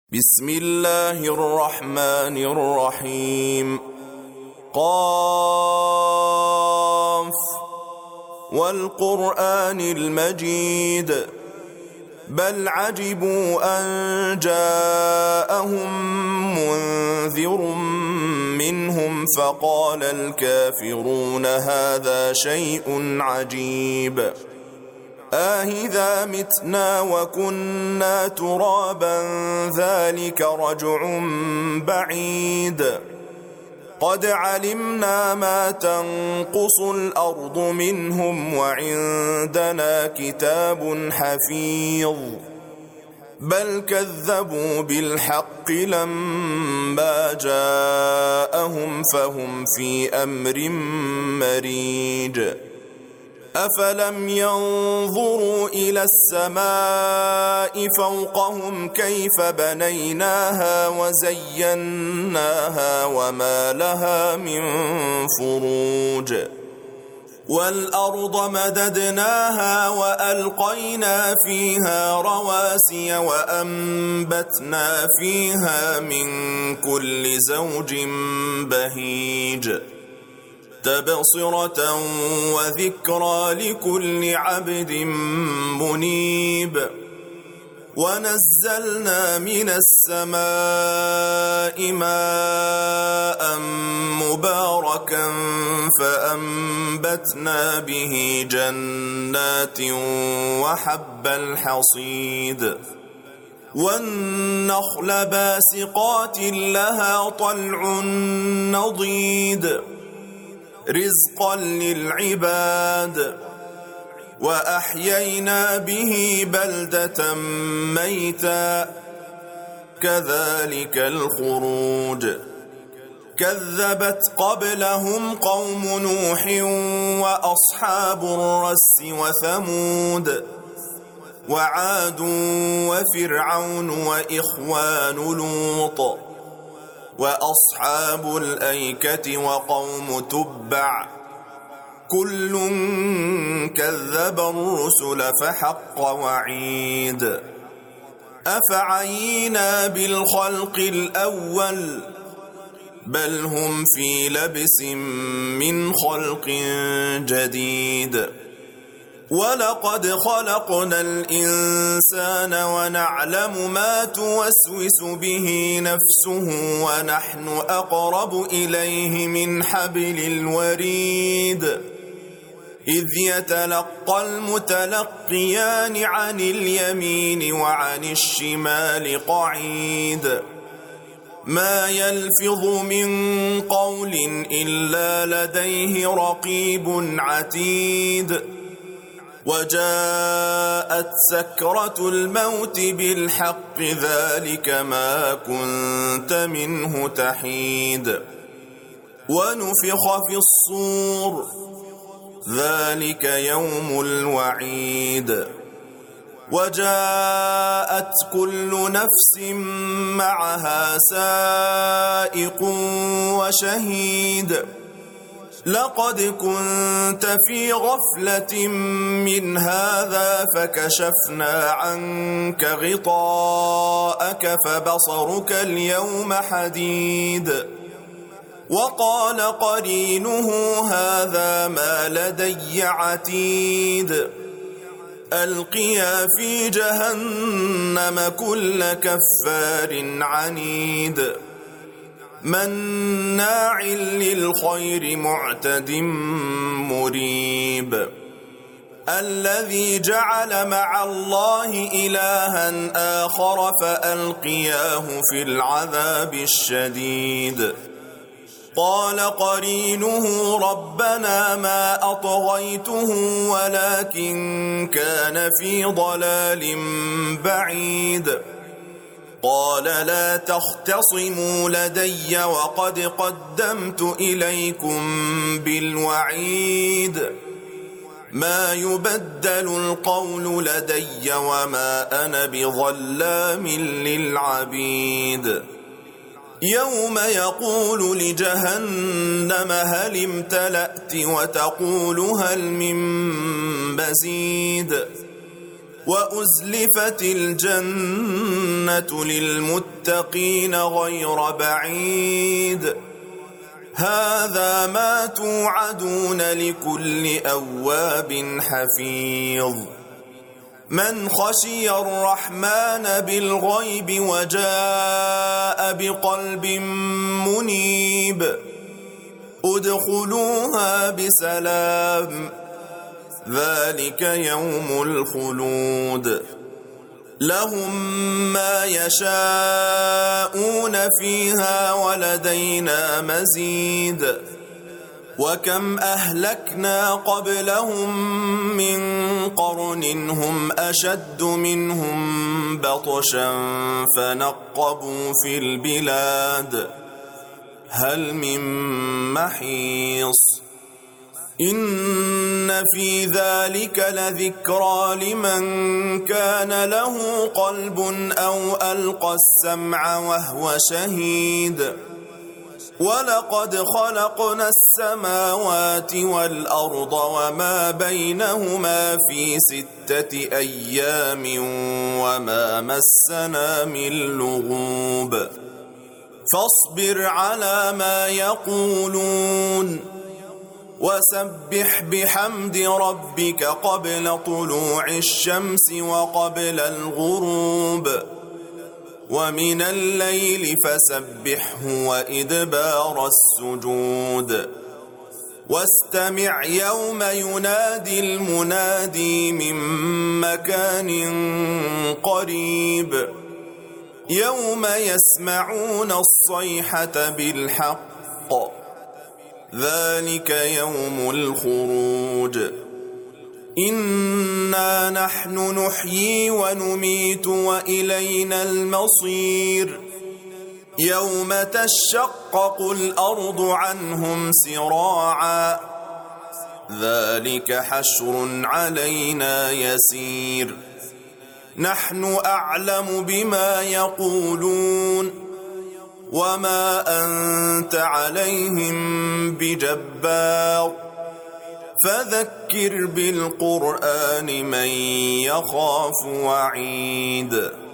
بسم الله الرحمن الرحيم. قاف والقرآن المجيد بل عجبوا أن جاءهم منذر منهم فقال الكافرون هذا شيء عجيب أإذا متنا وكنا ترابا ذلك رجع بعيد قد علمنا ما تنقص الأرض منهم وعندنا كتاب حفيظ بل كذبوا بالحق لما جاءهم فهم في أمر مريج أفلم ينظروا إلى السماء فوقهم كيف بنيناها وزيناها وما لها من فروج والأرض مددناها وألقينا فيها رواسي وأنبتنا فيها من كل زوج بهيج تبصرة وذكرى لكل عبد منيب ونزلنا من السماء ماء مباركا فأنبتنا به جنات وحب الحصيد والنخل باسقات لها طلع نضيد رزقا للعباد وأحيينا به بلدة ميتا كذلك الخروج كذبت قبلهم قوم نوح وأصحاب الرس وثمود وعاد وفرعون وإخوان لوط وأصحاب الأيكة وقوم تبع كل كذب الرسل فحق وعيد أفعينا بالخلق الأول بل هم في لبس من خلق جديد ولقد خلقنا الإنسان ونعلم ما توسوس به نفسه ونحن أقرب إليه من حبل الوريد إذ يتلقى المتلقيان عن اليمين وعن الشمال قعيد ما يلفظ من قول إلا لديه رقيب عتيد وجاءت سكرة الموت بالحق ذلك ما كنت منه تحيد ونفخ في الصور ذلك يوم الوعيد وجاءت كل نفس معها سائق وشهيد لقد كنت في غفلة من هذا فكشفنا عنك غطاءك فبصرك اليوم حديد وقال قرينه هذا ما لدي عتيد ألقيا في جهنم كل كفار عنيد مناع للخير معتد مريب الذي جعل مع الله إلها آخر فألقياه في العذاب الشديد قال قرينه ربنا ما أطغيته ولكن كان في ضلال بعيد قال لا تختصموا لدي وقد قدمت إليكم بالوعيد ما يبدل القول لدي وما أنا بظلام للعبيد يوم يقول لجهنم هل امتلأت وتقول هل من مزيد وأزلفت الجنة للمتقين غير بعيد هذا ما توعدون لكل أواب حفيظ من خشي الرحمن بالغيب وجاء بقلب منيب ادخلوها بسلام ذلك يوم الخلود لهم ما يشاءون فيها ولدينا مزيد وكم أهلكنا قبلهم من قرن هم أشد منهم بطشا فنقبوا في البلاد هل من محيص إن في ذلك لذكرى لمن كان له قلب أو ألقى السمع وهو شهيد ولقد خلقنا السماوات والأرض وما بينهما في 6 أيام وما مسنا من لغوب فاصبر على ما يقولون وسبح بحمد ربك قبل طلوع الشمس وقبل الغروب ومن الليل فسبحه وإدبار السجود واستمع يوم ينادي المنادي من مكان قريب يوم يسمعون الصيحة بالحق ذلك يوم الخروج إنا نحن نحيي ونميت وإلينا المصير يوم تشقق الأرض عنهم سراعا ذلك حشر علينا يسير نحن أعلم بما يقولون وما أنت عليهم بجبار فذكر بالقرآن من يخاف وعيد